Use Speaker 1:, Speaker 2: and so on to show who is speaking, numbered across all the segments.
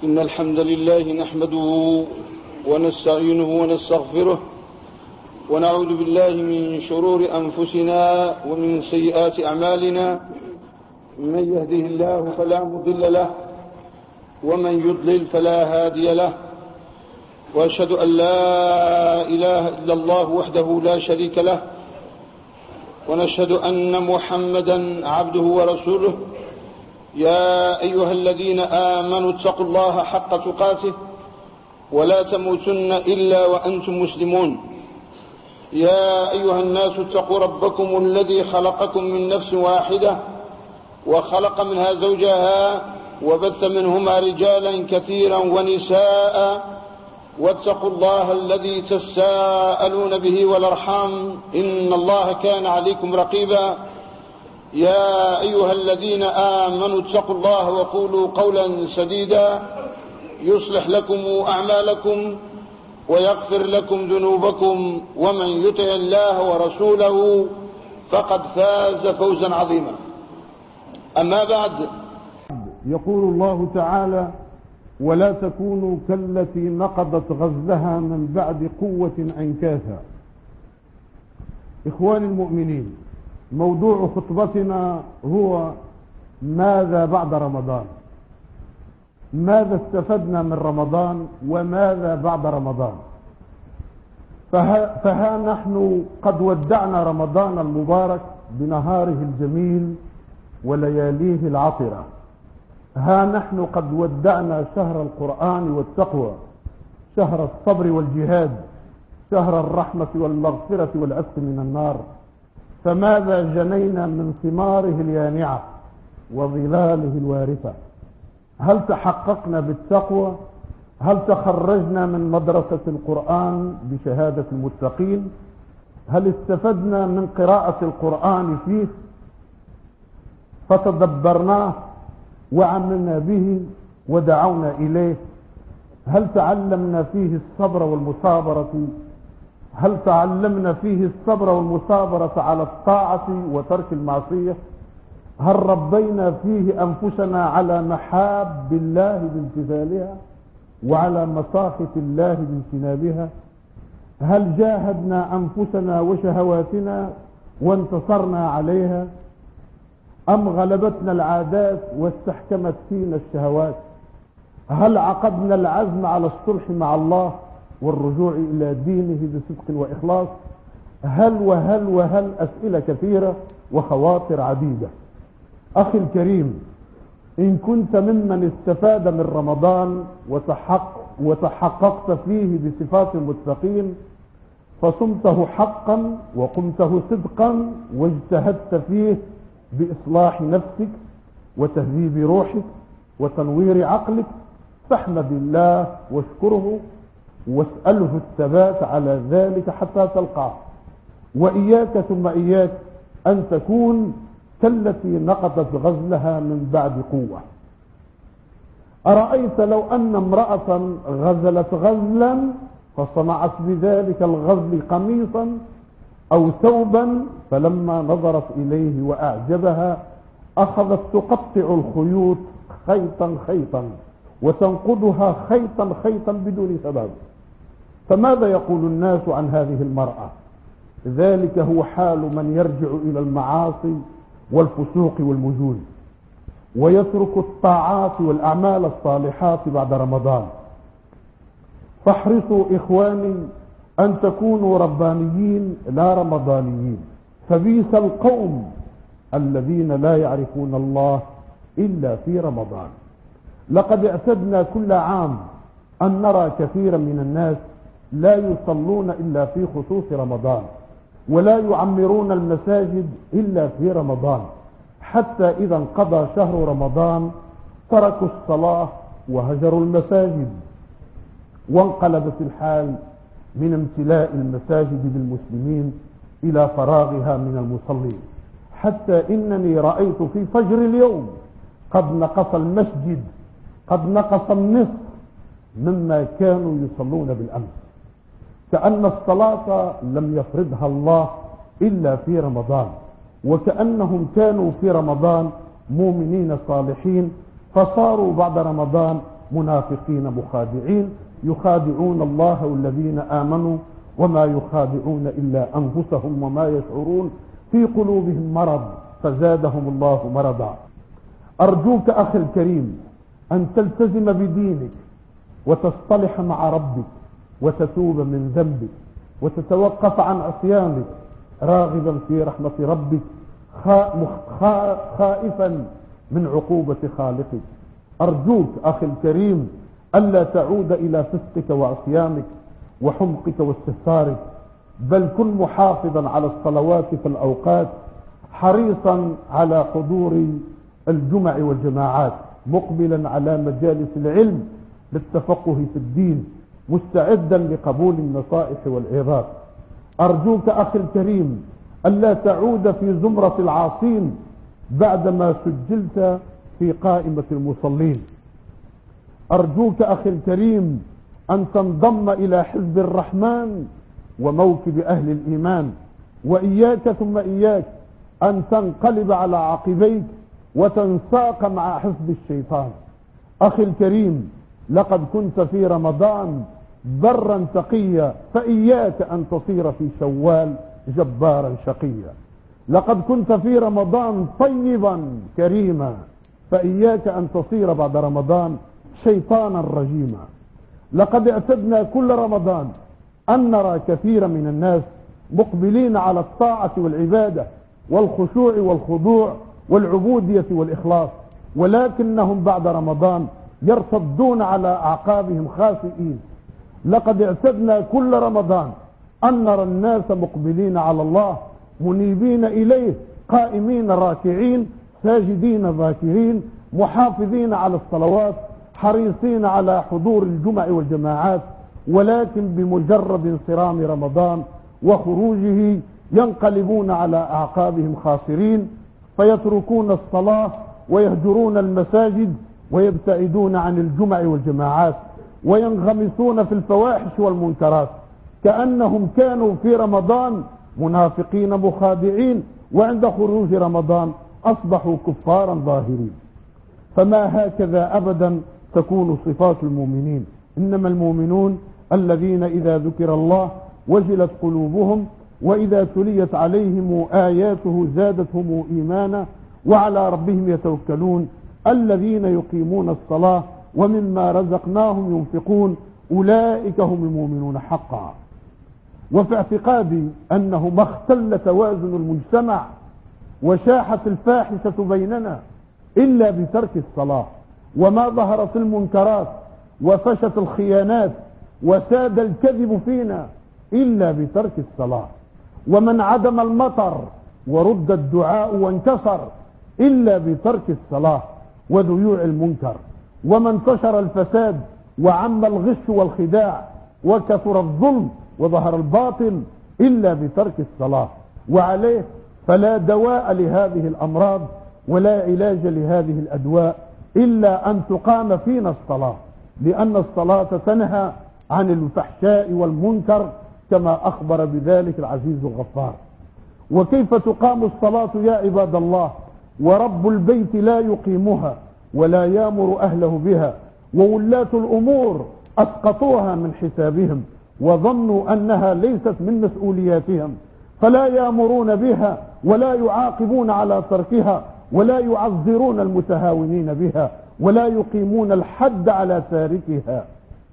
Speaker 1: إن الحمد لله نحمده ونستعينه ونستغفره ونعوذ بالله من شرور أنفسنا ومن سيئات أعمالنا. من يهده الله فلا مضل له ومن يضلل فلا هادي له، وأشهد أن لا إله إلا الله وحده لا شريك له، ونشهد أن محمدا عبده ورسوله. يا أيها الذين آمنوا اتقوا الله حق تقاته ولا تموتن إلا وأنتم مسلمون. يا أيها الناس اتقوا ربكم الذي خلقكم من نفس واحدة وخلق منها زوجها وبث منهما رجالا كثيرا ونساء، واتقوا الله الذي تساءلون به والأرحام إن الله كان عليكم رقيبا. يا أيها الذين آمنوا اتقوا الله وقولوا قولا سديدا يصلح لكم أعمالكم ويغفر لكم ذنوبكم، ومن يطع الله ورسوله فقد فاز فوزا عظيما. أما بعد،
Speaker 2: يقول الله تعالى: ولا تكونوا كالتي نقضت غزلها من بعد قوة أنكاثا. إخواني المؤمنين، موضوع خطبتنا هو ماذا بعد رمضان؟ ماذا استفدنا من رمضان وماذا بعد رمضان؟ فها نحن قد ودعنا رمضان المبارك بنهاره الجميل ولياليه العطرة. ها نحن قد ودعنا شهر القرآن والتقوى، شهر الصبر والجهاد، شهر الرحمة والمغفرة والعتق من النار. فماذا جنينا من ثماره اليانعة وظلاله الوارثة؟ هل تحققنا بالتقوى؟ هل تخرجنا من مدرسة القرآن بشهادة المتقين؟ هل استفدنا من قراءة القرآن فيه فتدبرناه وعملنا به ودعونا إليه؟ هل تعلمنا فيه الصبر والمصابرة؟ هل تعلمنا فيه الصبر والمصابرة على الطاعة وترك المعصية؟ هل ربينا فيه أنفسنا على محاب الله بامتثالها وعلى مصاخة الله باجتنابها؟ هل جاهدنا أنفسنا وشهواتنا وانتصرنا عليها، أم غلبتنا العادات واستحكمت فينا الشهوات؟ هل عقدنا العزم على الصلح مع الله والرجوع إلى دينه بصدق وإخلاص؟ هل أسئلة كثيرة وخواطر عديدة. أخي الكريم، إن كنت ممن استفاد من رمضان وتحققت فيه بصفات المتقين، فصمته حقا وقمته صدقا واجتهدت فيه بإصلاح نفسك وتهذيب روحك وتنوير عقلك، فاحمد الله واشكره واسأله الثبات على ذلك حتى تلقاه. وإياك ثم إياك أن تكون كالتي نقضت غزلها من بعد قوة. أرأيت لو أن امرأة غزلت غزلا فصنعت بذلك الغزل قميصا أو ثوبا، فلما نظرت إليه وأعجبها أخذت تقطع الخيوط خيطا خيطا وتنقضها خيطا خيطا بدون سبب. فماذا يقول الناس عن هذه المرأة؟ ذلك هو حال من يرجع إلى المعاصي والفسوق والمجون ويترك الطاعات والأعمال الصالحات بعد رمضان. فاحرصوا إخواني أن تكونوا ربانيين لا رمضانيين، فبئس القوم الذين لا يعرفون الله إلا في رمضان. لقد اعتدنا كل عام أن نرى كثيرا من الناس لا يصلون إلا في خصوص رمضان، ولا يعمرون المساجد إلا في رمضان، حتى إذا انقضى شهر رمضان تركوا الصلاة وهجروا المساجد، وانقلبت الحال من امتلاء المساجد بالمسلمين إلى فراغها من المصلين، حتى إنني رأيت في فجر اليوم قد نقص المسجد، قد نقص النصف مما كانوا يصلون بالأمس، كأن الصلاة لم يفرضها الله إلا في رمضان، وكأنهم كانوا في رمضان مؤمنين صالحين، فصاروا بعد رمضان منافقين مخادعين يخادعون الله والذين آمنوا وما يخادعون إلا أنفسهم وما يشعرون في قلوبهم مرض فزادهم الله مرضا. أرجوك أخي الكريم أن تلتزم بدينك وتصطلح مع ربك وتتوب من ذنبك وتتوقف عن عصيانك راغبا في رحمة ربك خائفا من عقوبة خالقك. أرجوك أخي الكريم ألا تعود إلى فسقك وعصيانك وحمقك واستهتارك، بل كن محافظا على الصلوات في الأوقات، حريصا على حضور الجمع والجماعات، مقبلا على مجالس العلم للتفقه في الدين، مستعدا لقبول النصائح والعظات. أرجوك أخي الكريم ألا تعود في زمرة العاصين بعدما سجلت في قائمة المصلين. أرجوك أخي الكريم أن تنضم إلى حزب الرحمن وموكب أهل الإيمان، وإياك ثم إياك أن تنقلب على عقبيك وتنساق مع حزب الشيطان. أخي الكريم لقد كنت في رمضان برا تقيا، فإياك أن تصير في شوال جبارا شقيا. لقد كنت في رمضان طيبا كريما، فإياك أن تصير بعد رمضان شيطانا رجيما. لقد اعتدنا كل رمضان أن نرى كثيرا من الناس مقبلين على الطاعة والعبادة والخشوع والخضوع والعبودية والإخلاص، ولكنهم بعد رمضان يرتدون على أعقابهم خاسئين. لقد اعتدنا كل رمضان أن نرى الناس مقبلين على الله منيبين إليه، قائمين راكعين ساجدين ذاكرين، محافظين على الصلوات، حريصين على حضور الجمع والجماعات، ولكن بمجرد انصرام رمضان وخروجه ينقلبون على أعقابهم خاسرين، فيتركون الصلاة ويهجرون المساجد ويبتعدون عن الجمع والجماعات وينغمسون في الفواحش والمنكرات، كأنهم كانوا في رمضان منافقين مخادعين، وعند خروج رمضان أصبحوا كفارا ظاهرين. فما هكذا أبدا تكون صفات المؤمنين، إنما المؤمنون الذين إذا ذكر الله وجلت قلوبهم وإذا تليت عليهم آياته زادتهم إيمانا وعلى ربهم يتوكلون، الذين يقيمون الصلاة ومما رزقناهم ينفقون، أولئك هم المؤمنون حقا. وفي اعتقادي أنه ما اختل توازن المجتمع وشاحت الفاحشة بيننا إلا بترك الصلاة، وما ظهرت المنكرات وفشت الخيانات وساد الكذب فينا إلا بترك الصلاة، ومن عدم المطر ورد الدعاء وانكسر إلا بترك الصلاة وذيوع المنكر، وما انتشر الفساد وعم الغش والخداع وكثر الظلم وظهر الباطل إلا بترك الصلاة. وعليه فلا دواء لهذه الأمراض ولا علاج لهذه الأدواء إلا أن تقام فينا الصلاة، لأن الصلاة تنهى عن الفحشاء والمنكر كما أخبر بذلك العزيز الغفار. وكيف تقام الصلاة يا عباد الله ورب البيت لا يقيمها ولا يامر أهله بها، وولاة الأمور أسقطوها من حسابهم وظنوا أنها ليست من مسؤولياتهم، فلا يامرون بها ولا يعاقبون على تركها ولا يعذرون المتهاونين بها ولا يقيمون الحد على تاركها،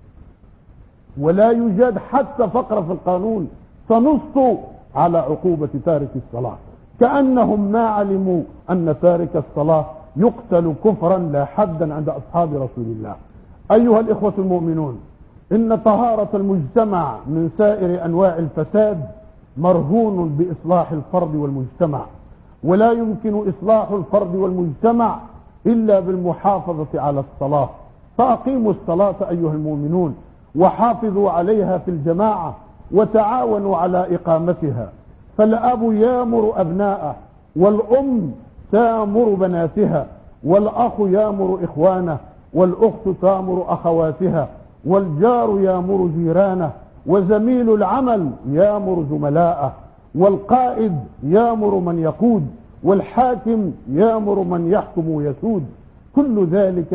Speaker 2: ولا يوجد حتى فقرة في القانون تنص على عقوبة تارك الصلاة، كأنهم ما علموا أن تارك الصلاة يقتل كفرا لا حدا عند أصحاب رسول الله. أيها الإخوة المؤمنون، إن طهارة المجتمع من سائر أنواع الفساد مرهون بإصلاح الفرد والمجتمع، ولا يمكن إصلاح الفرد والمجتمع إلا بالمحافظة على الصلاة. فأقيموا الصلاة أيها المؤمنون وحافظوا عليها في الجماعة وتعاونوا على إقامتها، فالأب يامر أبناءه، والأم تامر بناتها، والأخ يامر إخوانه، والأخت تامر أخواتها، والجار يامر جيرانه، وزميل العمل يامر زملاءه، والقائد يامر من يقود، والحاكم يامر من يحكم ويسود. كل ذلك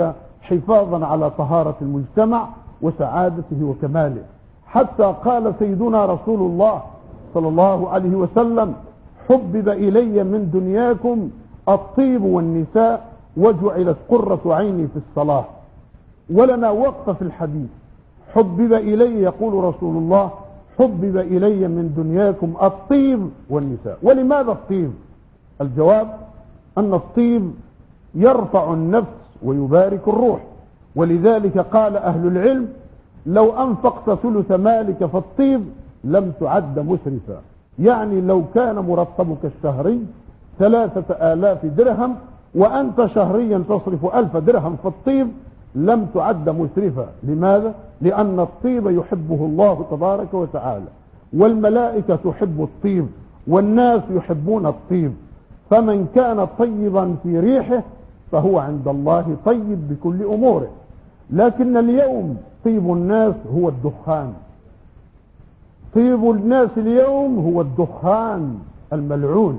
Speaker 2: حفاظا على طهارة المجتمع وسعادته وكماله. حتى قال سيدنا رسول الله صلى الله عليه وسلم: حبب إلي من دنياكم الطيب والنساء وجعلت قرة عيني في الصلاة. ولنا وقفة في الحديث: حبب إلي، يقول رسول الله: حبب إلي من دنياكم الطيب والنساء. ولماذا الطيب؟ الجواب أن الطيب يرفع النفس ويبارك الروح، ولذلك قال أهل العلم: لو أنفقت ثلث مالك فالطيب لم تعد مسرفا. يعني لو كان مرتبك الشهري 3000 درهم وأنت شهريا تصرف 1000 درهم فالطيب لم تعد مسرفا. لماذا؟ لأن الطيب يحبه الله تبارك وتعالى، والملائكة تحب الطيب، والناس يحبون الطيب. فمن كان طيبا في ريحه فهو عند الله طيب بكل أموره. لكن اليوم طيب الناس هو الدخان. طيب الناس اليوم هو الدخان الملعون.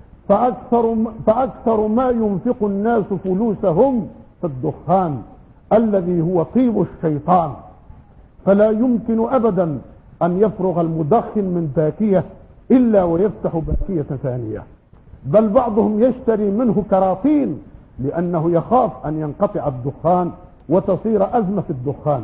Speaker 2: فأكثر ما ينفق الناس فلوسهم في الدخان الذي هو طيب الشيطان. فلا يمكن أبدا أن يفرغ المدخن من باكية إلا ويفتح باكية ثانية، بل بعضهم يشتري منه كراطين لأنه يخاف أن ينقطع الدخان وتصير أزمة الدخان،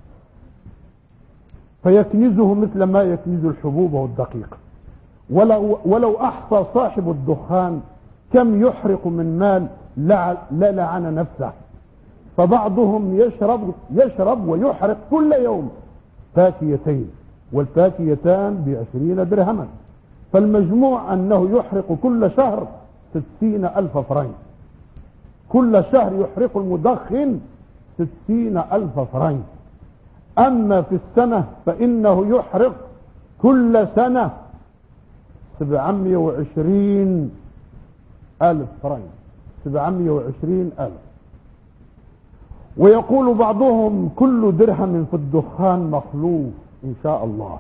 Speaker 2: فيكنزه مثل ما يكنز الحبوب والدقيق. ولو أحصى صاحب الدخان كم يحرق من مال لعن نفسه. فبعضهم يشرب ويحرق كل يوم فاكيتين، والفاكيتان ب20 درهما، فالمجموع أنه يحرق كل شهر 60,000 فرنك. كل شهر يحرق المدخن 60,000 فرنك. أما في السنة فإنه يحرق كل سنة 720,000 فرنك. 720,000. ويقول بعضهم: كل درهم في الدخان مخلوف إن شاء الله.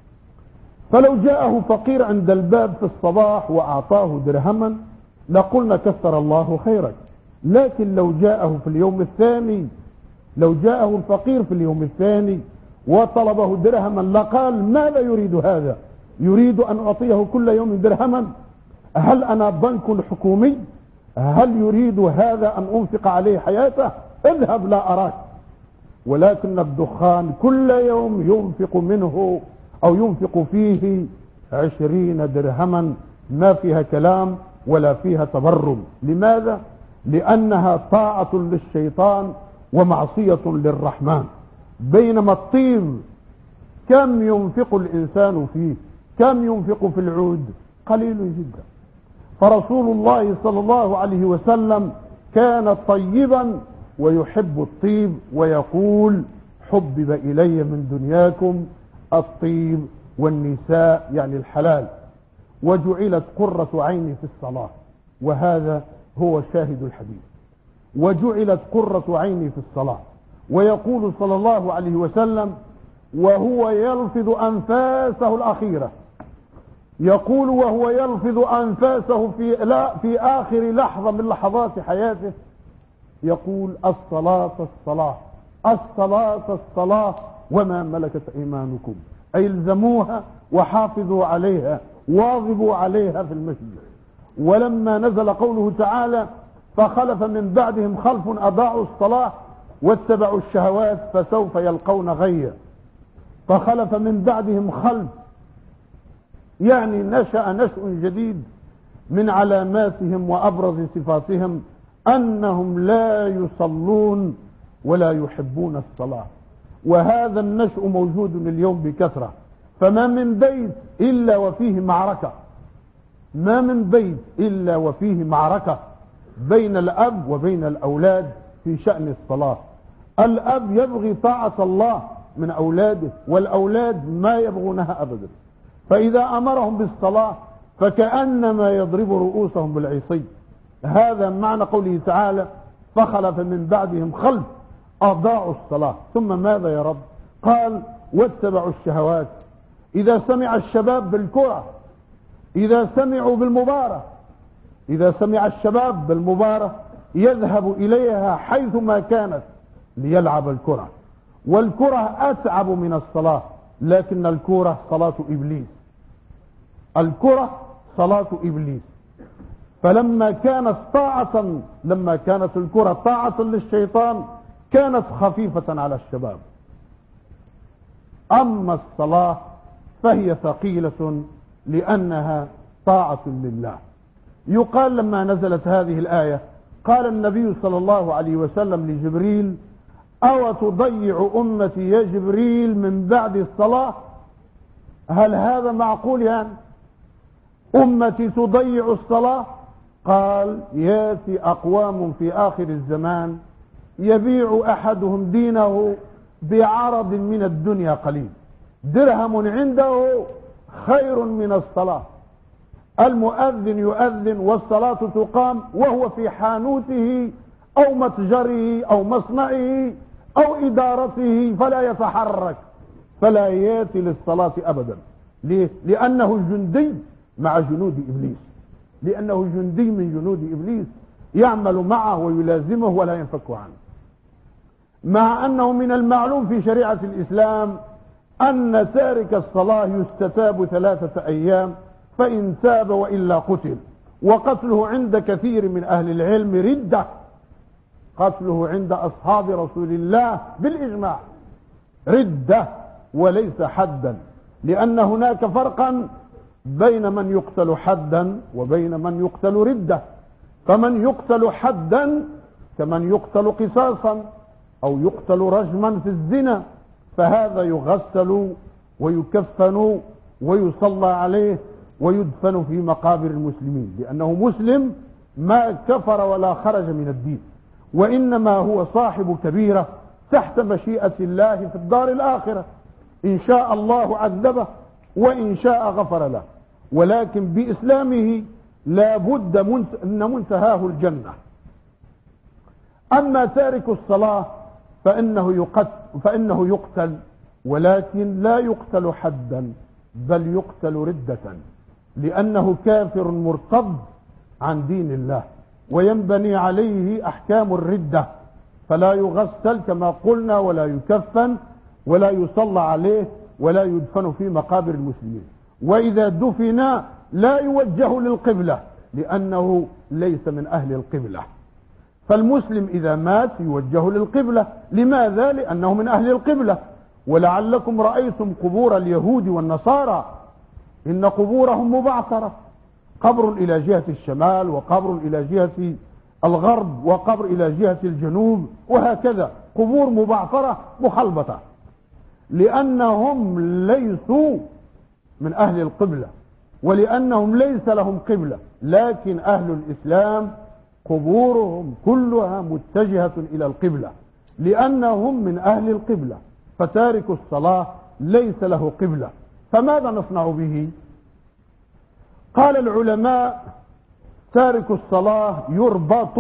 Speaker 2: فلو جاءه فقير عند الباب في الصباح وأعطاه درهما لقلنا كثر الله خيرك. لكن لو جاءه في اليوم الثاني، لو جاءه الفقير في اليوم الثاني وطلبه درهما لقال: ماذا يريد هذا؟ يريد أن أعطيه كل يوم درهما؟ هل أنا بنك حكومي؟ هل يريد هذا أن أنفق عليه حياته؟ اذهب لا أراك. ولكن الدخان كل يوم ينفق منه أو ينفق فيه 20 درهما، ما فيها كلام ولا فيها تبرم. لماذا؟ لأنها طاعة للشيطان ومعصية للرحمن. بينما الطيب كم ينفق الإنسان فيه؟ كم ينفق في العود؟ قليل جدا. فرسول الله صلى الله عليه وسلم كان طيبا ويحب الطيب، ويقول: حبب إلي من دنياكم الطيب والنساء، يعني الحلال، وجعلت قرة عيني في الصلاة. وهذا هو شاهد الحديث: وجعلت قرة عيني في الصلاة. ويقول صلى الله عليه وسلم وهو يلفظ أنفاسه الأخيرة، يقول وهو يلفظ أنفاسه في آخر لحظة من لحظات حياته، يقول: الصلاة الصلاة، الصلاة الصلاة، وما ملكت أيمانكم، أي الزموها وحافظوا عليها، واظبوا عليها في المسجد. ولما نزل قوله تعالى: فخلف من بعدهم خلف أضاعوا الصلاة واتبعوا الشهوات فسوف يلقون غيا. فخلف من بعدهم خلف، يعني نشأ نشأ جديد. من علاماتهم وأبرز صفاتهم أنهم لا يصلون ولا يحبون الصلاة، وهذا النشأ موجود اليوم بكثرة. فما من بيت إلا وفيه معركة، ما من بيت إلا وفيه معركة بين الأب وبين الأولاد في شأن الصلاة. الأب يبغي طاعة الله من أولاده، والأولاد ما يبغونها أبدا. فإذا أمرهم بالصلاة فكأنما يضرب رؤوسهم بالعصي. هذا معنى قوله تعالى: فخلف من بعدهم خلف أضاعوا الصلاة. ثم ماذا يا رب؟ قال: واتبعوا الشهوات. إذا سمع الشباب بالكرة، إذا سمعوا بالمباراة، إذا سمع الشباب بالمباراة يذهب إليها حيثما كانت، ليلعب الكرة، والكرة أتعب من الصلاة، لكن الكرة صلاة إبليس، الكرة صلاة إبليس. فلما كانت الكرة طاعة للشيطان كانت خفيفة على الشباب، أما الصلاة فهي ثقيلة لأنها طاعة لله. يقال لما نزلت هذه الآية قال النبي صلى الله عليه وسلم لجبريل: أو تضيع أمتي يا جبريل من بعد الصلاة؟ هل هذا معقول يعني؟ أمتي تضيع الصلاة؟ قال: ياتي أقوام في آخر الزمان يبيع أحدهم دينه بعرض من الدنيا قليل، درهم عنده خير من الصلاة. المؤذن يؤذن والصلاة تقام وهو في حانوته أو متجره أو مصنعه أو إدارته، فلا يتحرك، فلا ياتي للصلاة أبدا. ليه؟ لأنه جندي مع جنود إبليس، لأنه جندي من جنود إبليس يعمل معه ويلازمه ولا ينفك عنه. مع أنه من المعلوم في شريعة الإسلام أن تارك الصلاة يستتاب 3 أيام، فإن تاب وإلا قتل. وقتله عند كثير من أهل العلم ردة، قتله عند أصحاب رسول الله بالإجماع ردة وليس حدا، لأن هناك فرقا بين من يقتل حدا وبين من يقتل ردة. فمن يقتل حدا كمن يقتل قصاصا أو يقتل رجما في الزنا، فهذا يغسل ويكفن ويصلى عليه ويدفن في مقابر المسلمين، لأنه مسلم ما كفر ولا خرج من الدين، وإنما هو صاحب كبيرة تحت مشيئة الله في الدار الآخرة، إن شاء الله عذبه وإن شاء غفر له، ولكن بإسلامه لا بد أن منتهاه الجنة. أما تارك الصلاة فإنه يقتل، ولكن لا يقتل حدا بل يقتل ردة، لأنه كافر مرتد عن دين الله وينبني عليه أحكام الردة، فلا يغسل كما قلنا ولا يكفن ولا يصلى عليه ولا يدفن في مقابر المسلمين. وإذا دفن لا يوجه للقبلة لأنه ليس من أهل القبلة. فالمسلم إذا مات يوجه للقبلة. لماذا؟ لأنه من أهل القبلة. ولعلكم رأيتم قبور اليهود والنصارى إن قبورهم مبعثرة، قبر إلى جهة الشمال وقبر إلى جهة الغرب وقبر إلى جهة الجنوب، وهكذا قبور مبعثرة مخلبطة، لأنهم ليسوا من أهل القبلة ولأنهم ليس لهم قبلة. لكن أهل الإسلام قبورهم كلها متجهة إلى القبلة لأنهم من أهل القبلة. فتارك الصلاة ليس له قبلة، فماذا نصنع به؟ قال العلماء: تارك الصلاة يربط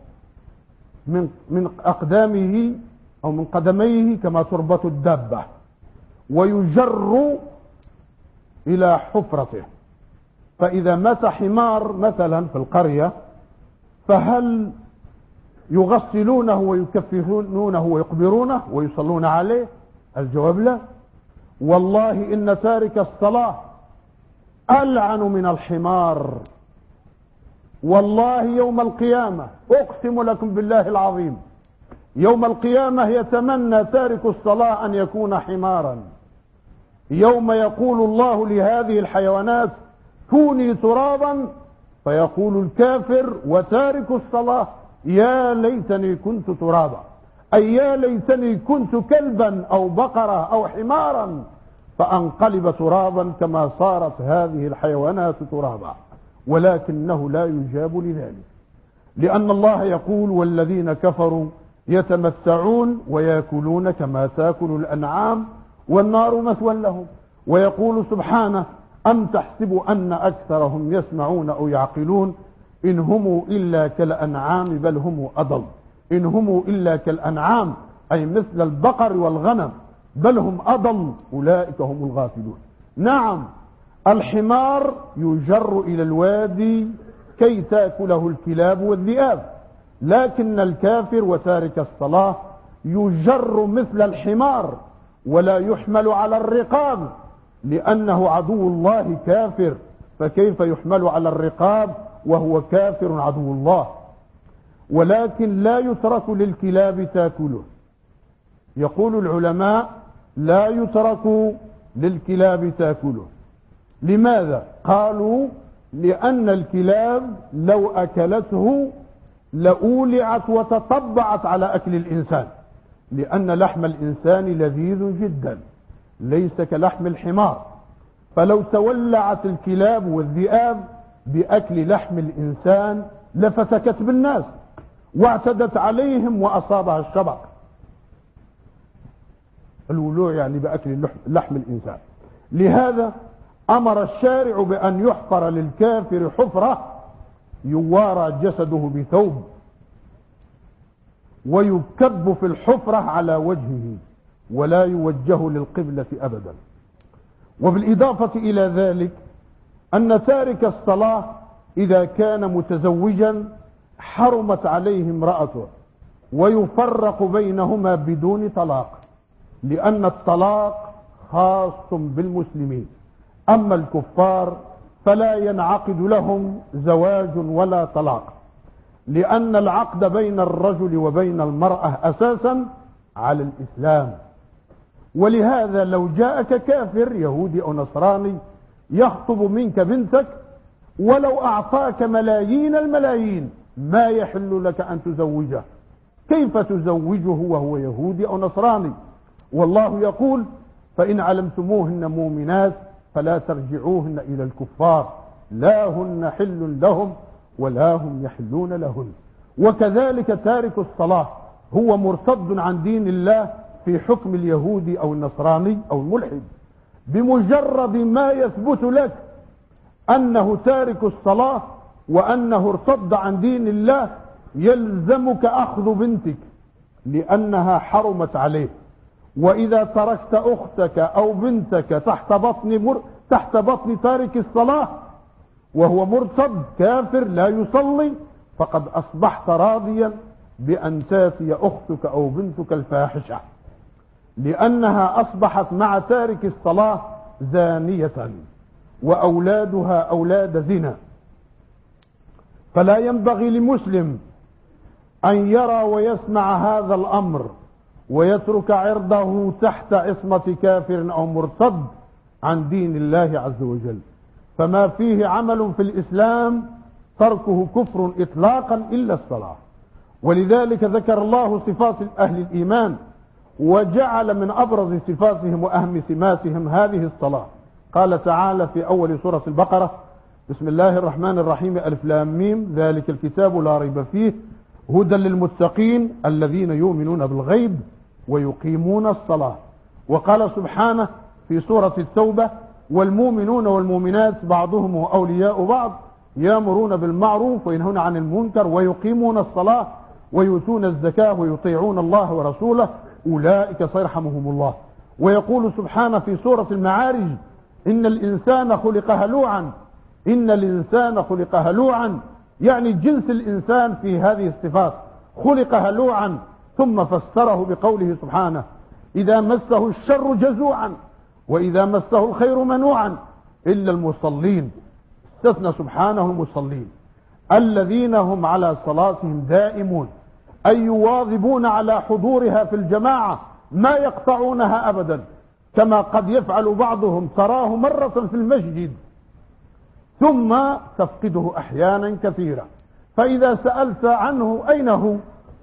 Speaker 2: من أقدامه أو من قدميه كما تربط الدابة، ويجر إلى حفرته. فإذا مات حمار مثلا في القرية فهل يغسلونه ويكفنونه ويقبرونه ويصلون عليه؟ الجواب لا. والله إن تارك الصلاة ألعن من الحمار. والله يوم القيامة أقسم لكم بالله العظيم، يوم القيامة يتمنى تارك الصلاة أن يكون حمارا، يوم يقول الله لهذه الحيوانات كوني ترابا، فيقول الكافر وتارك الصلاة يا ليتني كنت ترابا، أي يا ليتني كنت كلبا أو بقرة أو حمارا فأنقلب ترابا كما صارت هذه الحيوانات ترابا. ولكنه لا يجاب لذلك، لأن الله يقول: والذين كفروا يتمتعون ويأكلون كما تأكل الأنعام والنار مثوى لهم. ويقول سبحانه: أم تحسب أن أكثرهم يسمعون أو يعقلون إن هم إلا كالأنعام بل هم أضل. إن هم إلا كالأنعام أي مثل البقر والغنم، بل هم أضل أولئك هم الغافلون. نعم، الحمار يجر إلى الوادي كي تأكله الكلاب والذئاب، لكن الكافر وتارك الصلاة يجر مثل الحمار ولا يحمل على الرقاب، لأنه عدو الله كافر، فكيف يحمل على الرقاب وهو كافر عدو الله؟ ولكن لا يترك للكلاب تاكله. يقول العلماء لا يترك للكلاب تاكله. لماذا؟ قالوا لأن الكلاب لو أكلته لأولعت وتطبعت على أكل الإنسان، لأن لحم الإنسان لذيذ جدا ليس كلحم الحمار، فلو تولعت الكلاب والذئاب بأكل لحم الإنسان لفتكت بالناس واعتدت عليهم وأصابها الشبع. الولوع يعني بأكل لحم الإنسان. لهذا أمر الشارع بأن يحفر للكافر حفرة يوارى جسده بثوب ويكب في الحفرة على وجهه ولا يوجه للقبلة أبدا. وبالإضافة إلى ذلك أن تارك الصلاة إذا كان متزوجا حرمت عليه امرأته ويفرق بينهما بدون طلاق، لأن الطلاق خاص بالمسلمين، أما الكفار فلا ينعقد لهم زواج ولا طلاق، لأن العقد بين الرجل وبين المرأة أساسا على الإسلام. ولهذا لو جاءك كافر يهودي أو نصراني يخطب منك بنتك ولو أعطاك ملايين الملايين ما يحل لك أن تزوجه. كيف تزوجه وهو يهودي أو نصراني؟ والله يقول فإن علمتموهن مؤمنات فلا ترجعوهن إلى الكفار لا هن حل لهم ولا هم يحلون لهن. وكذلك تارك الصلاة هو مرتد عن دين الله في حكم اليهودي أو النصراني أو الملحد، بمجرد ما يثبت لك أنه تارك الصلاة وأنه ارتد عن دين الله يلزمك أخذ بنتك لأنها حرمت عليه. وإذا تركت أختك أو بنتك تحت بطن تارك الصلاة وهو مرتد كافر لا يصلي فقد أصبحت راضيا بأن تاتي أختك أو بنتك الفاحشة، لأنها أصبحت مع تارك الصلاة زانية وأولادها أولاد زنا. فلا ينبغي لمسلم أن يرى ويسمع هذا الأمر ويترك عرضه تحت عصمة كافر أو مرتد عن دين الله عز وجل. فما فيه عمل في الإسلام تركه كفر إطلاقا إلا الصلاة. ولذلك ذكر الله صفات أهل الإيمان وجعل من أبرز صفاتهم وأهم سماتهم هذه الصلاة. قال تعالى في أول سورة البقرة بسم الله الرحمن الرحيم ألف لام ميم ذلك الكتاب لا ريب فيه هدى للمتقين الذين يؤمنون بالغيب ويقيمون الصلاة. وقال سبحانه في سورة التوبة والمؤمنون والمؤمنات بعضهم أولياء بعض يأمرون بالمعروف وينهون عن المنكر ويقيمون الصلاة ويؤتون الزكاة ويطيعون الله ورسوله أولئك سيرحمهم الله. ويقول سبحانه في سورة المعارج إن الإنسان خلق هلوعا إن الإنسان خلق هلوعا، يعني جنس الإنسان في هذه الصفات خلق هلوعا. ثم فسره بقوله سبحانه إذا مسه الشر جزوعا وإذا مسه الخير منوعا إلا المصلين. استثنى سبحانه المصلين الذين هم على صلاتهم دائمون، أي يواظبون على حضورها في الجماعة ما يقطعونها أبدا، كما قد يفعل بعضهم تراه مرة في المسجد ثم تفقده أحيانا كثيرا، فإذا سألت عنه أين هو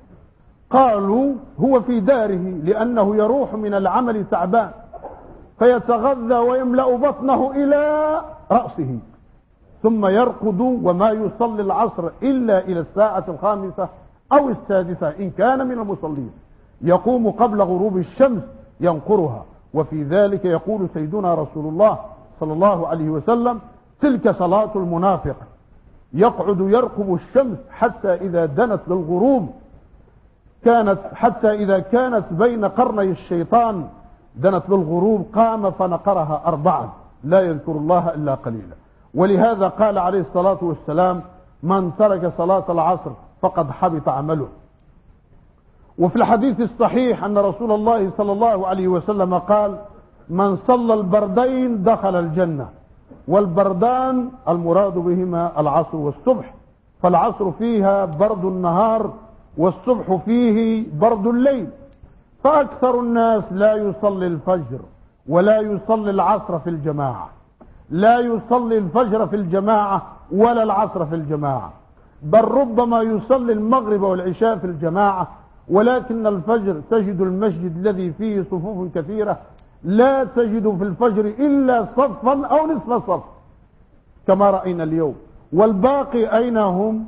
Speaker 2: قالوا هو في داره لأنه يروح من العمل تعبان فيتغذى ويملأ بطنه إلى رأسه ثم يرقد وما يصلي العصر إلا إلى الساعة 5 أو 6 إن كان من المصلين، يقوم قبل غروب الشمس ينقرها. وفي ذلك يقول سيدنا رسول الله صلى الله عليه وسلم تلك صلاة المنافق يقعد يرقب الشمس حتى إذا دنت للغروب حتى إذا كانت بين قرني الشيطان دنت للغروب قام فنقرها 4 لا يذكر الله إلا قليلا. ولهذا قال عليه الصلاة والسلام من ترك صلاة العصر فقد حبط عمله. وفي الحديث الصحيح أن رسول الله صلى الله عليه وسلم قال: من صلى البردين دخل الجنة. والبردان المراد بهما العصر والصبح، فالعصر فيها برد النهار والصبح فيه برد الليل. فأكثر الناس لا يصلي الفجر ولا يصلي العصر في الجماعة، لا يصلي الفجر في الجماعة ولا العصر في الجماعة، بل ربما يصلي المغرب والعشاء في الجماعة، ولكن الفجر تجد المسجد الذي فيه صفوف كثيرة لا تجد في الفجر إلا صفا أو نصف صف كما رأينا اليوم. والباقي أين هم؟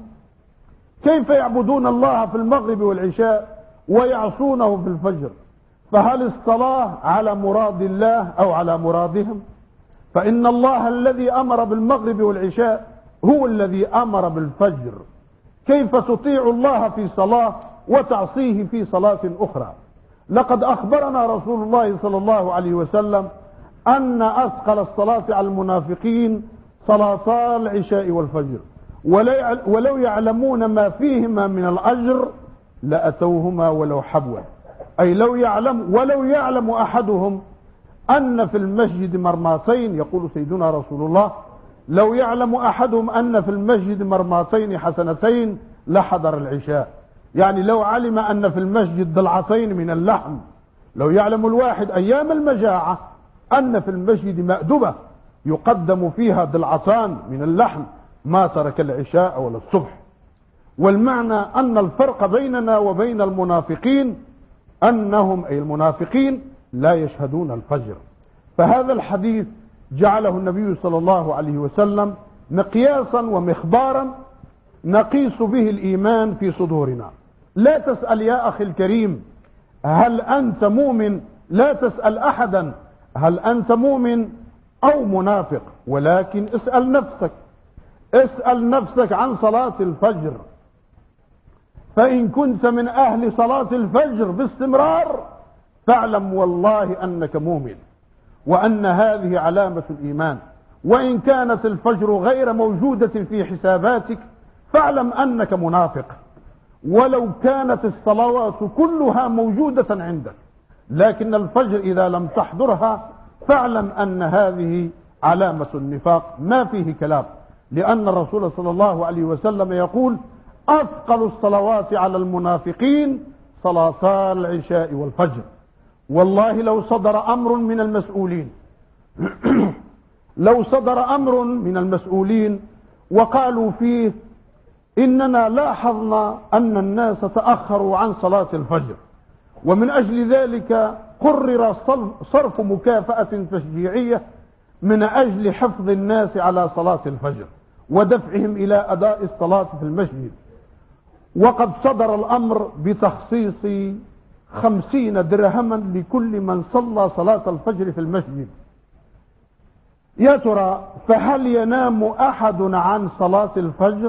Speaker 2: كيف يعبدون الله في المغرب والعشاء ويعصونه في الفجر؟ فهل الصلاة على مراد الله أو على مرادهم؟ فإن الله الذي أمر بالمغرب والعشاء هو الذي أمر بالفجر. كيف تطيع الله في صلاة وتعصيه في صلاة أخرى؟ لقد أخبرنا رسول الله صلى الله عليه وسلم أن أثقل الصلاة على المنافقين صلاتا العشاء والفجر، ولو يعلمون ما فيهما من الأجر لأتوهما ولو حبوا. أي ولو يعلم أحدهم أن في المسجد مرماتين، يقول سيدنا رسول الله: لو يعلم أحدهم أن في المسجد مرماتين حسنتين لحضر العشاء. يعني لو علم أن في المسجد ضلعتين من اللحم، لو يعلم الواحد أيام المجاعة أن في المسجد مأدبة يقدم فيها ضلعتان من اللحم ما ترك العشاء ولا الصبح. والمعنى أن الفرق بيننا وبين المنافقين أنهم أي المنافقين لا يشهدون الفجر. فهذا الحديث جعله النبي صلى الله عليه وسلم مقياسا ومخبارا نقيس به الإيمان في صدورنا. لا تسأل يا أخي الكريم هل أنت مؤمن، لا تسأل أحدا هل أنت مؤمن أو منافق، ولكن اسأل نفسك عن صلاة الفجر. فإن كنت من أهل صلاة الفجر باستمرار فاعلم والله أنك مؤمن، وأن هذه علامة الإيمان. وإن كانت الفجر غير موجودة في حساباتك فاعلم أنك منافق، ولو كانت الصلوات كلها موجودة عندك، لكن الفجر إذا لم تحضرها فاعلم أن هذه علامة النفاق ما فيه كلام. لأن الرسول صلى الله عليه وسلم يقول: أثقل الصلوات على المنافقين صلاتا العشاء والفجر. والله لو صدر أمر من المسؤولين وقالوا فيه إننا لاحظنا أن الناس تأخروا عن صلاة الفجر، ومن أجل ذلك قرر صرف مكافأة تشجيعية من أجل حفظ الناس على صلاة الفجر ودفعهم إلى أداء الصلاة في المسجد، وقد صدر الأمر بتخصيص 50 درهما لكل من صلى صلاة الفجر في المسجد. يا ترى فهل ينام أحد عن صلاة الفجر؟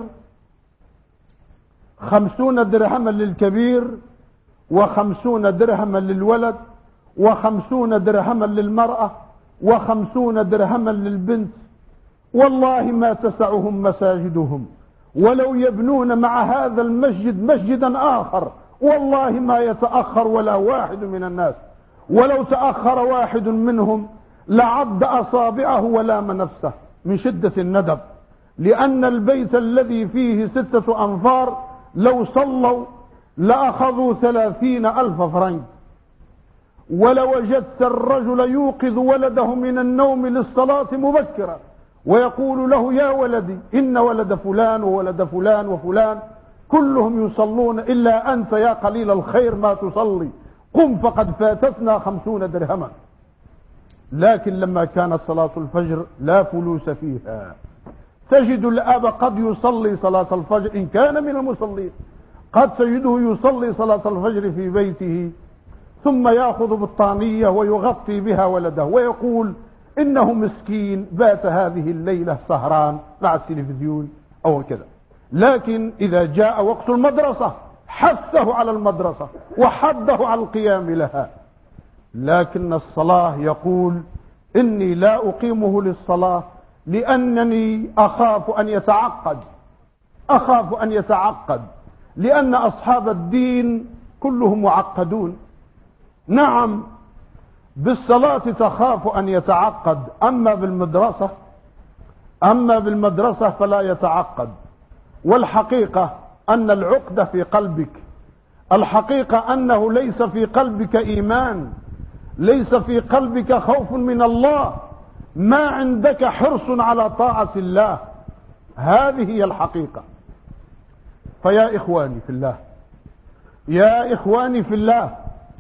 Speaker 2: 50 درهما للكبير، و50 درهما للولد، و50 درهما للمرأة، و50 درهما للبنت. والله ما تسعهم مساجدهم، ولو يبنون مع هذا المسجد مسجدا آخر والله ما يتأخر ولا واحد من الناس، ولو تأخر واحد منهم لعض أصابعه ولام نفسه من شدة الندب. لأن البيت الذي فيه 6 أنفار لو صلوا لأخذوا 30,000 فرنك. ولوجدت الرجل يوقظ ولده من النوم للصلاة مبكرا ويقول له: يا ولدي إن ولد فلان وولد فلان وفلان كلهم يصلون إلا أنت يا قليل الخير ما تصلي، قم فقد فاتتنا 50 درهما. لكن لما كانت صلاة الفجر لا فلوس فيها، تجد الأب قد يصلي صلاة الفجر إن كان من المصلين، قد تجده يصلي صلاة الفجر في بيته ثم يأخذ بالطانية ويغطي بها ولده ويقول إنه مسكين بات هذه الليلة سهران مع التلفزيون أو كذا. لكن إذا جاء وقت المدرسة حثه على المدرسة وحضه على القيام لها. لكن الصلاة يقول: إني لا أقيمه للصلاة لأنني أخاف أن يتعقد، لأن أصحاب الدين كلهم معقدون. نعم بالصلاة تخاف أن يتعقد، أما بالمدرسة فلا يتعقد. والحقيقة أن العقدة في قلبك، الحقيقة أنه ليس في قلبك إيمان، ليس في قلبك خوف من الله، ما عندك حرص على طاعة الله. هذه هي الحقيقة. فيا إخواني في الله، يا إخواني في الله،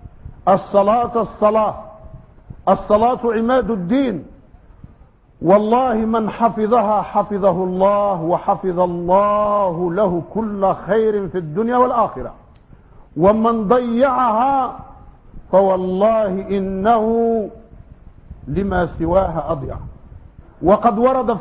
Speaker 2: الصلاة عماد الدين. والله من حفظها حفظه الله، وحفظ الله له كل خير في الدنيا والآخرة. ومن ضيعها فوالله إنه لما سواها أضيع. وقد ورد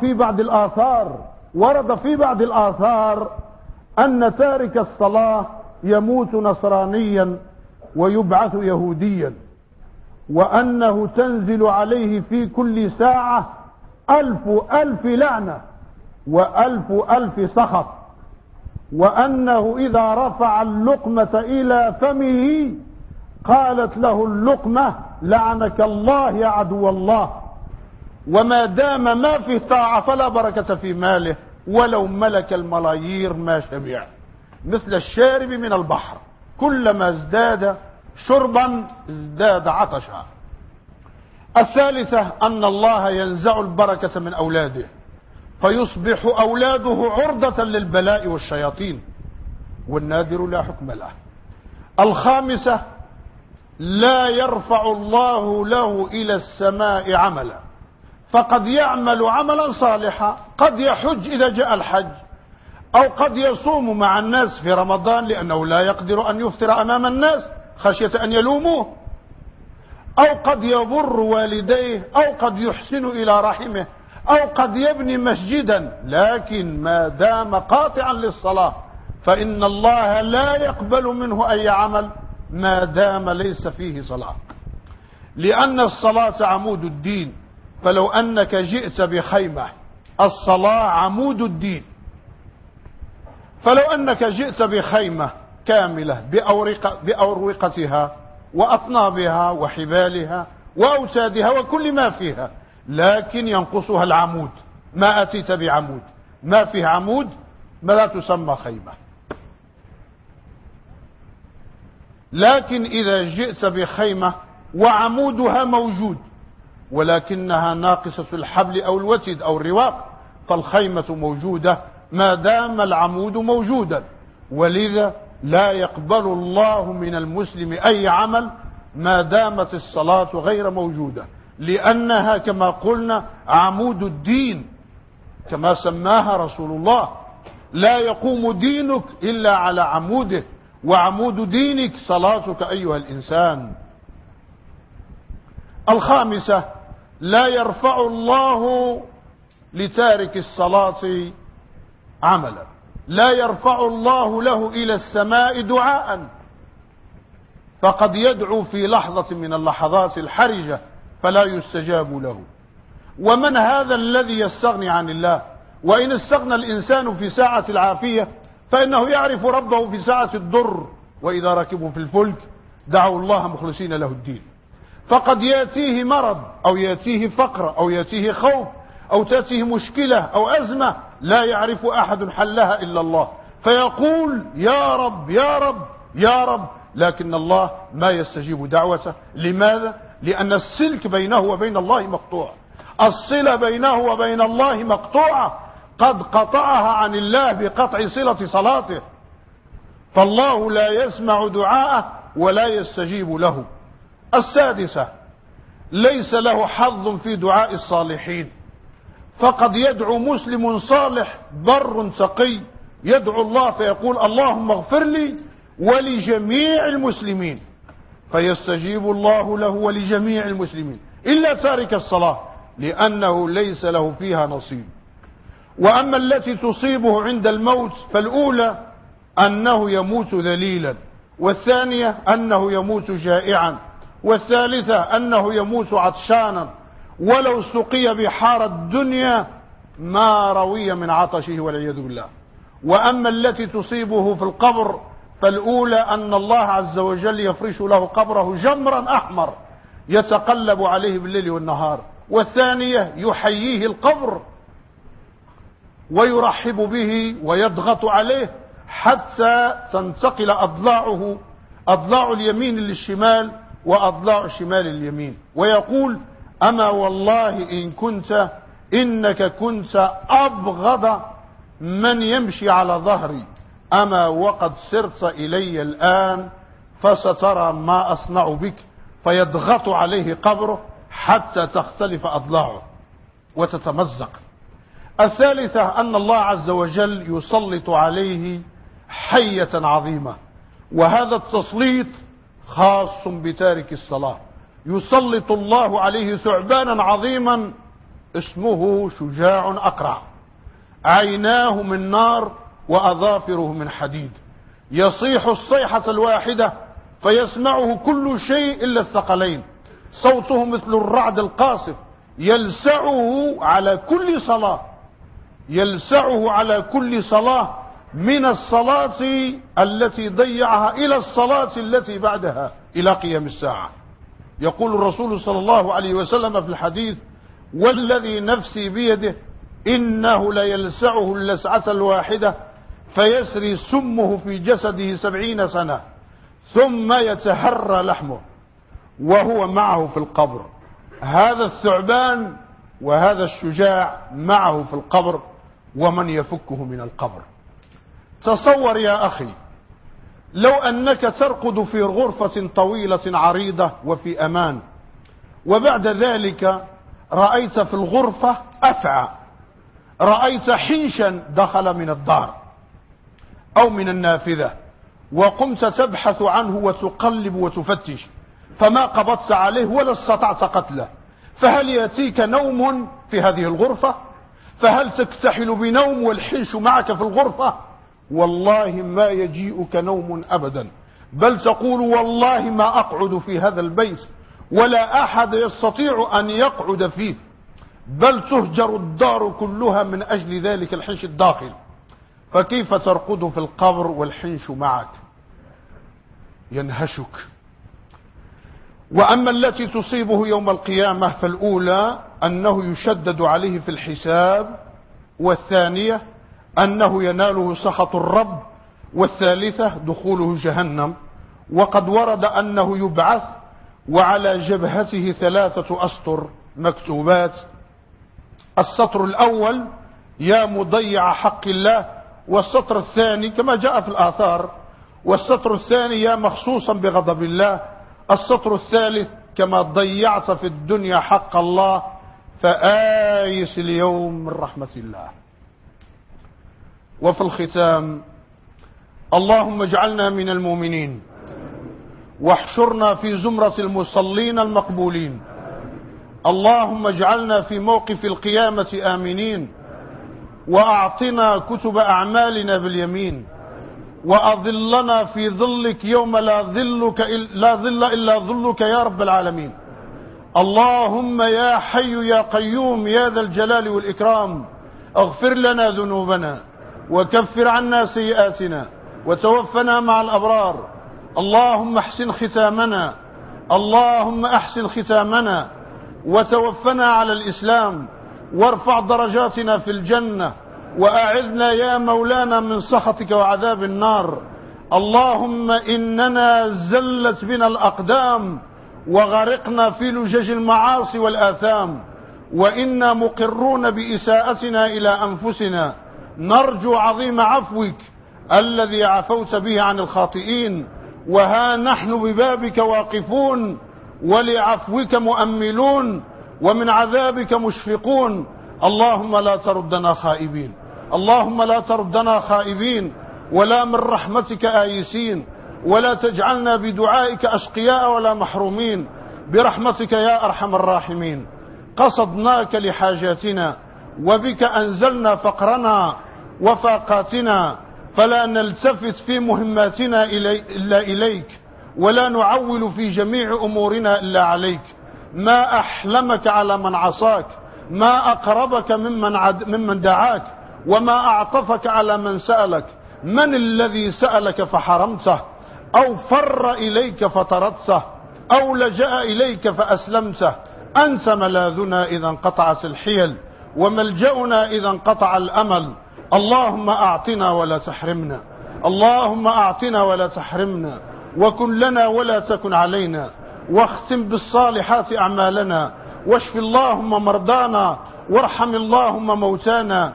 Speaker 2: في بعض الآثار أن تارك الصلاة يموت نصرانيا ويبعث يهوديا، وأنه تنزل عليه في كل ساعة 1000 لعنة و1000 سخط، وأنه إذا رفع اللقمة إلى فمه قالت له اللقمة لعنك الله يا عدو الله. وما دام ما فيه طاعة فلا بركة في ماله، ولو ملك الملايير ما شبع، مثل الشارب من البحر، كلما ازداد شربا ازداد عطشا. الثالثة أن الله ينزع البركة من أولاده، فيصبح أولاده عرضة للبلاء والشياطين، والنادر لا حكم له. الخامسة لا يرفع الله له إلى السماء عملا، فقد يعمل عملا صالحا، قد يحج إذا جاء الحج، أو قد يصوم مع الناس في رمضان لأنه لا يقدر أن يفطر أمام الناس خشية أن يلوموه، أو قد يبر والديه، أو قد يحسن إلى رحمه، أو قد يبني مسجدا، لكن ما دام قاطعا للصلاة فإن الله لا يقبل منه أي عمل ما دام ليس فيه صلاة، لأن الصلاة عمود الدين. فلو أنك جئت بخيمة، الصلاة عمود الدين، فلو أنك جئت بخيمة كاملة بأروقتها وأطنابها وحبالها وأوتادها وكل ما فيها، لكن ينقصها العمود، ما أتيت بعمود، ما فيه عمود ما لا تسمى خيمة. لكن إذا جئت بخيمة وعمودها موجود ولكنها ناقصة الحبل أو الوتد أو الرواق، فالخيمة موجودة ما دام العمود موجودا. ولذا لا يقبل الله من المسلم أي عمل ما دامت الصلاة غير موجودة، لأنها كما قلنا عمود الدين كما سماها رسول الله. لا يقوم دينك إلا على عموده، وعمود دينك صلاتك أيها الإنسان. الخامسة لا يرفع الله لتارك الصلاة عملا، لا يرفع الله له إلى السماء دعاء، فقد يدعو في لحظة من اللحظات الحرجة فلا يستجاب له. ومن هذا الذي يستغني عن الله؟ وإن استغنى الإنسان في ساعة العافية فإنه يعرف ربه في ساعة الضر، وإذا ركبوا في الفلك دعوا الله مخلصين له الدين. فقد يأتيه مرض أو يأتيه فقر أو يأتيه خوف أو تأتيه مشكلة أو أزمة لا يعرف أحد حلها إلا الله، فيقول يا رب يا رب يا رب، لكن الله ما يستجيب دعوته. لماذا؟ لأن السلك بينه وبين الله مقطوع، الصلة بينه وبين الله مقطوعة، قد قطعها عن الله بقطع صلة صلاته، فالله لا يسمع دعاءه ولا يستجيب له. السادسة ليس له حظ في دعاء الصالحين، فقد يدعو مسلم صالح بر تقي، يدعو الله فيقول اللهم اغفر لي ولجميع المسلمين، فيستجيب الله له ولجميع المسلمين إلا تارك الصلاة، لأنه ليس له فيها نصيب. وأما التي تصيبه عند الموت فالأولى أنه يموت ذليلا، والثانية أنه يموت جائعا، والثالثة أنه يموت عطشانا، ولو سقي بحار الدنيا ما روي من عطشه والعياذ بالله. وأما التي تصيبه في القبر
Speaker 3: فالأولى أن الله عز وجل يفرش له قبره جمرا أحمر يتقلب عليه بالليل والنهار، والثانية يحييه القبر ويرحب به ويضغط عليه حتى تنتقل أضلاع اليمين للشمال وأضلاع الشمال لليمين، ويقول: أما والله إنك كنت أبغض من يمشي على ظهري، أما وقد سرت إلي الآن فسترى ما أصنع بك، فيضغط عليه قبره حتى تختلف أضلاعه وتتمزق. الثالثة أن الله عز وجل يسلط عليه حية عظيمة، وهذا التسليط خاص بتارك الصلاة. يسلط الله عليه ثعبانا عظيما اسمه شجاع أقرع، عيناه من نار وأظافره من حديد، يصيح الصيحة الواحدة فيسمعه كل شيء إلا الثقلين، صوته مثل الرعد القاصف، يلسعه على كل صلاة من الصلاة التي ضيعها إلى الصلاة التي بعدها إلى قيام الساعة. يقول الرسول صلى الله عليه وسلم في الحديث: والذي نفسي بيده إنه ليلسعه اللسعة الواحدة فيسري سمه في جسده 70 سنة ثم يتهرى لحمه وهو معه في القبر. هذا الثعبان وهذا الشجاع معه في القبر، ومن يفكه من القبر؟ تصور يا أخي لو أنك ترقد في غرفة طويلة عريضة وفي أمان، وبعد ذلك رأيت في الغرفة أفعى، رأيت حنشا دخل من الدار أو من النافذة، وقمت تبحث عنه وتقلب وتفتش، فما قبضت عليه ولا استطعت قتله، فهل يأتيك نوم في هذه الغرفة؟ فهل تكتحل بنوم والحنش معك في الغرفة؟ والله ما يجيئك نوم أبدا، بل تقول: والله ما أقعد في هذا البيت ولا أحد يستطيع أن يقعد فيه، بل تهجر الدار كلها من أجل ذلك الحنش الداخل. فكيف ترقد في القبر والحنش معك؟ ينهشك. وأما التي تصيبه يوم القيامة فالأولى أنه يشدد عليه في الحساب، والثانية أنه يناله سخط الرب، والثالثة دخوله جهنم. وقد ورد أنه يبعث وعلى جبهته 3 أسطر مكتوبات: السطر الأول: يا مضيع حق الله، والسطر الثاني كما جاء في الآثار، والسطر الثاني: يا مخصوصا بغضب الله، السطر الثالث: كما ضيعت في الدنيا حق الله فآيس اليوم من رحمة الله. وفي الختام: اللهم اجعلنا من المؤمنين، واحشرنا في زمرة المصلين المقبولين. اللهم اجعلنا في موقف القيامة آمنين، وأعطنا كتب أعمالنا باليمين، وأظلنا في ظلك يوم لا ظل إلا ظلك يا رب العالمين. اللهم يا حي يا قيوم يا ذا الجلال والإكرام، اغفر لنا ذنوبنا وكفر عنا سيئاتنا وتوفنا مع الأبرار. اللهم احسن ختامنا، اللهم احسن ختامنا وتوفنا على الإسلام، وارفع درجاتنا في الجنة، وأعذنا يا مولانا من سخطك وعذاب النار. اللهم إننا زلت بنا الأقدام وغرقنا في لجج المعاصي والآثام، وإنا مقرون بإساءتنا إلى أنفسنا، نرجو عظيم عفوك الذي عفوت به عن الخاطئين، وها نحن ببابك واقفون، ولعفوك مؤملون، ومن عذابك مشفقون. اللهم لا تردنا خائبين، اللهم لا تردنا خائبين، ولا من رحمتك آيسين، ولا تجعلنا بدعائك أشقياء ولا محرومين، برحمتك يا أرحم الراحمين. قصدناك لحاجاتنا، وبك أنزلنا فقرنا وفاقاتنا، فلا نلتفت في مهماتنا إلا إليك، ولا نعول في جميع أمورنا إلا عليك. ما أحلمك على من عصاك، ما أقربك ممن دعاك، وما أعطفك على من سألك، من الذي سألك فحرمته أو فر إليك فطردته أو لجأ إليك فأسلمته؟ أنت ملاذنا إذا انقطعت الحيل وملجأنا إذا انقطع الأمل. اللهم أعطنا ولا تحرمنا، اللهم أعطنا ولا تحرمنا، وكن لنا ولا تكن علينا، واختم بالصالحات أعمالنا، واشف اللهم مرضانا، وارحم اللهم موتانا،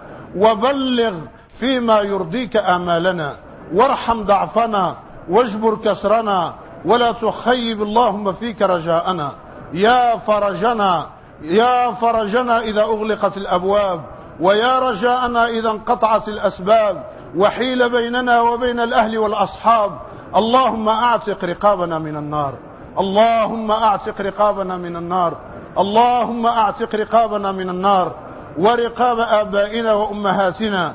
Speaker 3: وبلغ فيما يرضيك آمالنا، وارحم ضعفنا واجبر كسرنا، ولا تخيب اللهم فيك رجاءنا. يا فرجنا، يا فرجنا إذا أغلقت الأبواب، ويا رجاءنا إذا انقطعت الأسباب وحيل بيننا وبين الأهل والأصحاب. اللهم أعتق رقابنا من النار، اللهم أعتق رقابنا من النار، اللهم أعتق رقابنا من النار، ورقاب آبائنا وأمهاتنا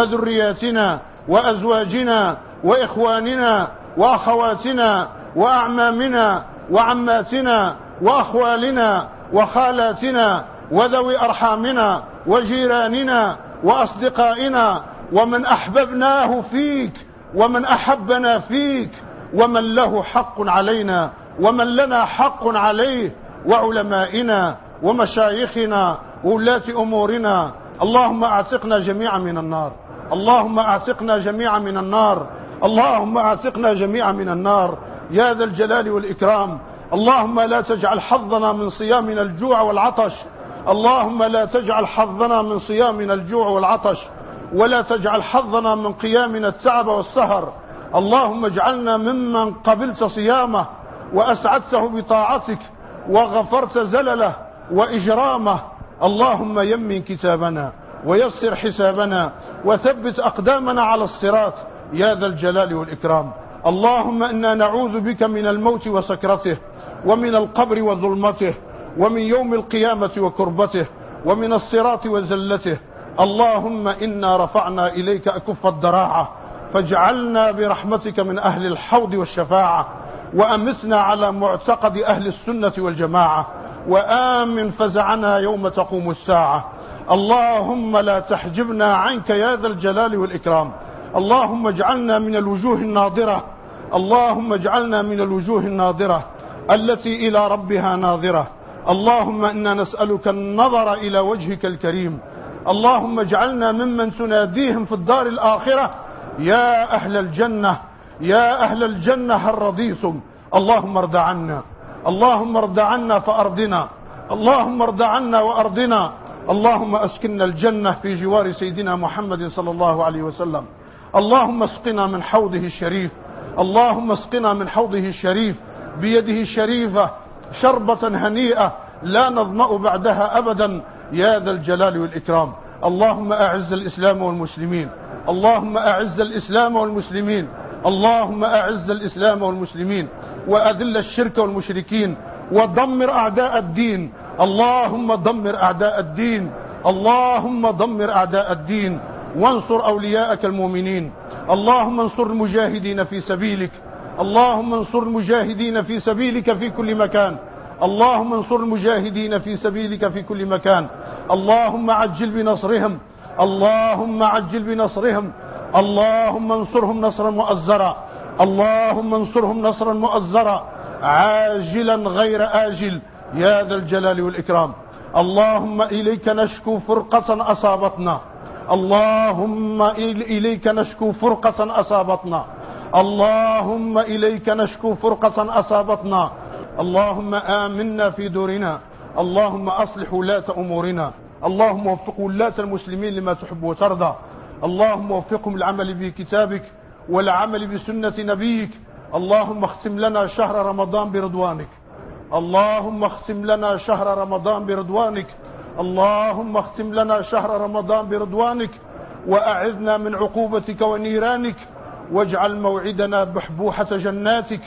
Speaker 3: وذرياتنا وأزواجنا وإخواننا وأخواتنا وأعمامنا وعماتنا وأخوالنا وخالاتنا وذوي أرحامنا وجيراننا وأصدقائنا، ومن أحببناه فيك ومن أحبنا فيك، ومن له حق علينا ومن لنا حق عليه، وعلمائنا ومشايخنا وولاة أمورنا. اللهم أعتقنا جميعا من النار، اللهم أعتقنا جميعا من النار، اللهم أعتقنا جميعا من النار يا ذا الجلال والإكرام. اللهم لا تجعل حظنا من صيامنا الجوع والعطش، اللهم لا تجعل حظنا من صيامنا الجوع والعطش، ولا تجعل حظنا من قيامنا التعب والسهر. اللهم اجعلنا ممن قبلت صيامه وأسعدته بطاعتك وغفرت زلله وإجرامه. اللهم يمن كتابنا ويسر حسابنا وثبت أقدامنا على الصراط يا ذا الجلال والإكرام. اللهم إنا نعوذ بك من الموت وسكرته، ومن القبر وظلمته، ومن يوم القيامة وكربته، ومن الصراط وزلته. اللهم إنا رفعنا إليك أكف الضراعة، فاجعلنا برحمتك من أهل الحوض والشفاعة، وأمتنا على معتقد أهل السنة والجماعة، وآمن فزعنا يوم تقوم الساعة. اللهم لا تحجبنا عنك يا ذا الجلال والإكرام. اللهم اجعلنا من الوجوه الناظرة، اللهم اجعلنا من الوجوه الناظرة التي إلى ربها ناظرة. اللهم إنا نسألك النظر إلى وجهك الكريم. اللهم اجعلنا ممن تناديهم في الدار الآخرة يا أهل الجنة، يا أهل الجنة هل رضيتم؟ اللهم ارض عنا، اللهم ارض عنا فأرضنا، اللهم ارض عنا وأرضنا. اللهم أسكننا الجنة في جوار سيدنا محمد صلى الله عليه وسلم. اللهم اسقنا من حوضه الشريف، اللهم اسقنا من حوضه الشريف بيده الشريفة شربة هنيئة لا نظمأ بعدها أبدا يا ذا الجلال والإكرام. اللهم أعز الإسلام والمسلمين، اللهم أعز الإسلام والمسلمين، اللهم أعز الإسلام والمسلمين، وأذل الشرك والمشركين، ودمر أعداء الدين. اللهم دمر أعداء الدين، اللهم دمر أعداء الدين، وانصر أولياءك المؤمنين. اللهم انصر المجاهدين في سبيلك، اللهم انصر المجاهدين في سبيلك في كل مكان، اللهم انصر المجاهدين في سبيلك في كل مكان. اللهم عجل بنصرهم، اللهم عجل بنصرهم، اللهم انصرهم نصرا مؤزرا، اللهم انصرهم نصرا مؤزرا عاجلا غير آجل يا ذا الجلال والإكرام. اللهم إليك نشكو فرقة أصابتنا، اللهم إليك نشكو فرقة أصابتنا، اللهم إليك نشكو فرقة أصابتنا. اللهم آمنا في دورنا، اللهم أصلح ولاة أمورنا، اللهم وفق ولاة المسلمين لما تحب وترضى، اللهم وفقهم العمل بكتابك والعمل بسنة نبيك. اللهم اختم لنا شهر رمضان برضوانك، اللهم اختم لنا شهر رمضان برضوانك، اللهم اختم لنا شهر رمضان برضوانك، وأعذنا من عقوبتك ونيرانك، واجعل موعدنا بحبوحة جناتك.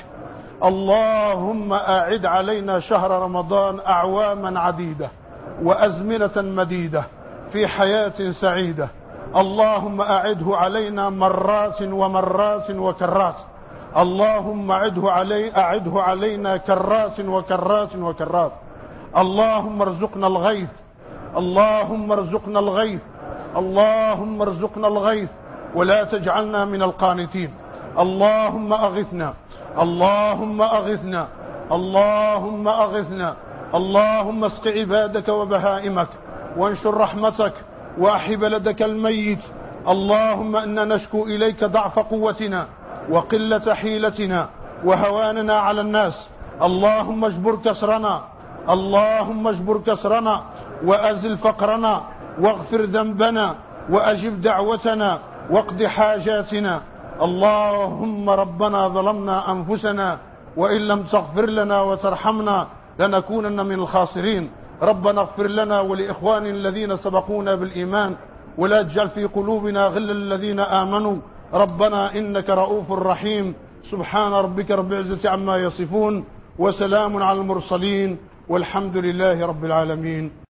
Speaker 3: اللهم أعد علينا شهر رمضان أعواما عديدة وأزمنة مديدة في حياة سعيدة. اللهم أعده علينا مرات ومرات وكرات، اللهم أعده علينا كرات وكرات وكرات. اللهم ارزقنا الغيث، اللهم ارزقنا الغيث، اللهم ارزقنا الغيث، ولا تجعلنا من القانتين. اللهم أغثنا، اللهم أغثنا، اللهم أغثنا، اللهم اسق عبادك وبهائمك وانشر رحمتك وأحي بلدك الميت. اللهم إنا نشكو إليك ضعف قوتنا وقلة حيلتنا وهواننا على الناس. اللهم اجبر كسرنا، اللهم اجبر كسرنا وأزل فقرنا واغفر ذنبنا وأجب دعوتنا واقض حاجاتنا. اللهم ربنا ظلمنا أنفسنا وإن لم تغفر لنا وترحمنا لنكونن من الخاسرين. ربنا اغفر لنا ولإخواننا الذين سبقونا بالإيمان ولا تجعل في قلوبنا غلا للذين آمنوا ربنا إنك رؤوف رحيم. سبحان ربك رب العزة عما يصفون وسلام على المرسلين والحمد لله رب العالمين.